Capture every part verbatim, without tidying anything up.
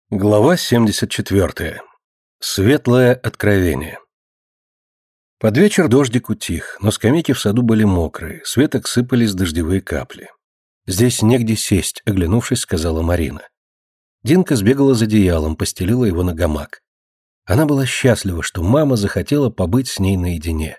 Глава семьдесят четвёртая. Светлое откровение. Под вечер дождик утих, но скамейки в саду были мокрые, с веток сыпались дождевые капли. «Здесь негде сесть», — оглянувшись, сказала Марина. Динка сбегала за одеялом, постелила его на гамак. Она была счастлива, что мама захотела побыть с ней наедине.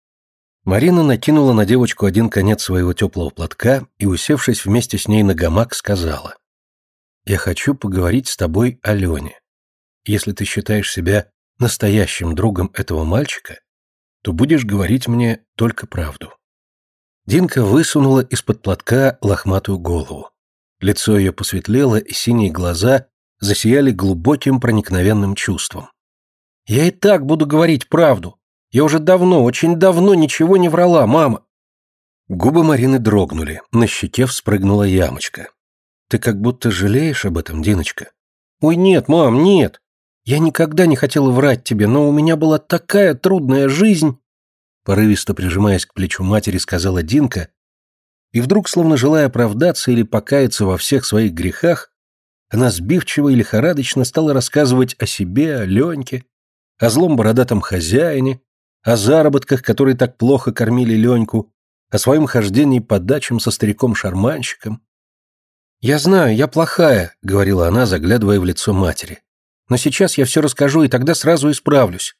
Марина накинула на девочку один конец своего теплого платка и, усевшись вместе с ней на гамак, сказала: «Я хочу поговорить с тобой о Лене. Если ты считаешь себя настоящим другом этого мальчика, то будешь говорить мне только правду». Динка высунула из-под платка лохматую голову. Лицо ее посветлело, и синие глаза засияли глубоким проникновенным чувством. «Я и так буду говорить правду. Я уже давно, очень давно ничего не врала, мама». Губы Марины дрогнули, на щеке вспрыгнула ямочка. «Ты как будто жалеешь об этом, Диночка?» «Ой, нет, мам, нет. Я никогда не хотела врать тебе, но у меня была такая трудная жизнь...» Порывисто прижимаясь к плечу матери, сказала Динка, и вдруг, словно желая оправдаться или покаяться во всех своих грехах, она сбивчиво и лихорадочно стала рассказывать о себе, о Леньке, о злом бородатом хозяине, о заработках, которые так плохо кормили Леньку, о своем хождении по дачам со стариком-шарманщиком. «Я знаю, я плохая», — говорила она, заглядывая в лицо матери. «Но сейчас я все расскажу, и тогда сразу исправлюсь».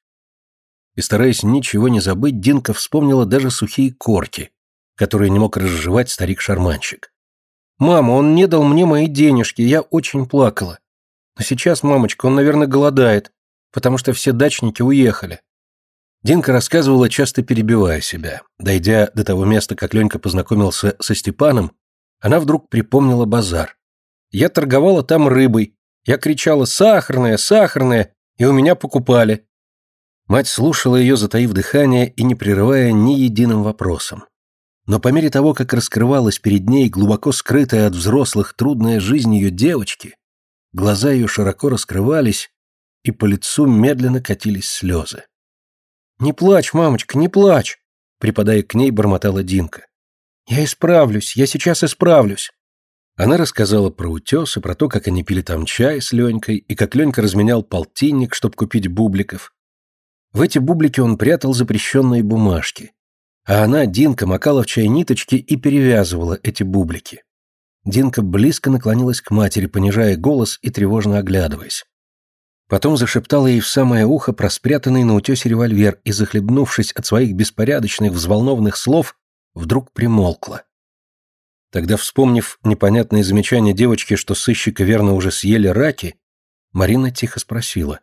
И, стараясь ничего не забыть, Динка вспомнила даже сухие корки, которые не мог разжевать старик-шарманщик. «Мама, он не дал мне мои денежки, я очень плакала. Но сейчас, мамочка, он, наверное, голодает, потому что все дачники уехали». Динка рассказывала, часто перебивая себя. Дойдя до того места, как Ленька познакомился со Степаном, она вдруг припомнила базар. «Я торговала там рыбой. Я кричала: сахарная, сахарная, и у меня покупали». Мать слушала ее, затаив дыхание и не прерывая ни единым вопросом. Но по мере того, как раскрывалась перед ней глубоко скрытая от взрослых трудная жизнь ее девочки, глаза ее широко раскрывались, и по лицу медленно катились слезы. «Не плачь, мамочка, не плачь!» припадая к ней, бормотала Динка. «Я исправлюсь, я сейчас исправлюсь». Она рассказала про утес и про то, как они пили там чай с Ленькой, и как Ленька разменял полтинник, чтобы купить бубликов. В эти бублики он прятал запрещенные бумажки, а она, Динка, макала в чай ниточки и перевязывала эти бублики. Динка близко наклонилась к матери, понижая голос и тревожно оглядываясь. Потом зашептала ей в самое ухо про спрятанный на утесе револьвер и, захлебнувшись от своих беспорядочных, взволнованных слов, вдруг примолкла. Тогда, вспомнив непонятные замечания девочки, что сыщика верно уже съели раки, Марина тихо спросила: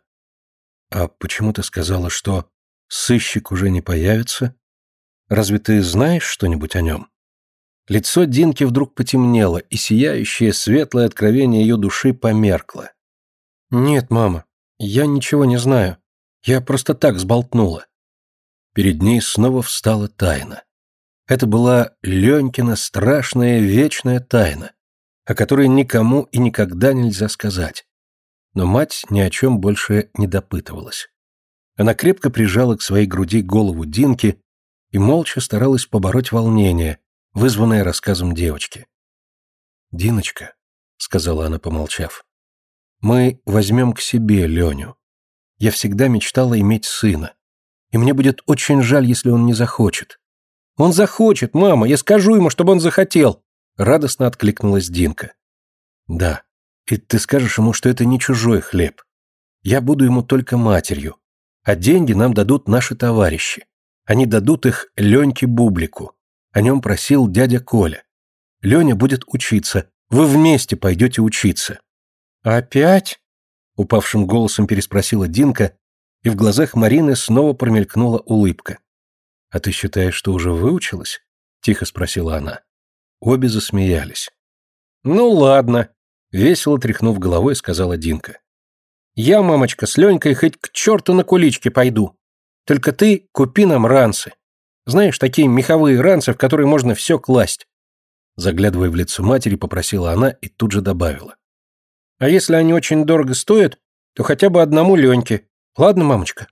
«А почему ты сказала, что сыщик уже не появится? Разве ты знаешь что-нибудь о нем?» Лицо Динки вдруг потемнело, и сияющее светлое откровение ее души померкло. «Нет, мама, я ничего не знаю. Я просто так сболтнула». Перед ней снова встала тайна. Это была Ленькина страшная вечная тайна, о которой никому и никогда нельзя сказать. Но мать ни о чем больше не допытывалась. Она крепко прижала к своей груди голову Динки и молча старалась побороть волнение, вызванное рассказом девочки. «Диночка», — сказала она, помолчав, — «мы возьмем к себе Леню. Я всегда мечтала иметь сына, и мне будет очень жаль, если он не захочет». «Он захочет, мама, я скажу ему, чтобы он захотел», — радостно откликнулась Динка. «Да. И ты скажешь ему, что это не чужой хлеб. Я буду ему только матерью, а деньги нам дадут наши товарищи. Они дадут их Леньке Бублику. О нем просил дядя Коля. Леня будет учиться, вы вместе пойдете учиться». «Опять?» — упавшим голосом переспросила Динка, и в глазах Марины снова промелькнула улыбка. «А ты считаешь, что уже выучилась?» — тихо спросила она. Обе засмеялись. «Ну ладно», — весело тряхнув головой, сказала Динка. «Я, мамочка, с Ленькой хоть к черту на кулички пойду. Только ты купи нам ранцы. Знаешь, такие меховые ранцы, в которые можно все класть». Заглядывая в лицо матери, попросила она и тут же добавила: «А если они очень дорого стоят, то хотя бы одному Леньке. Ладно, мамочка?»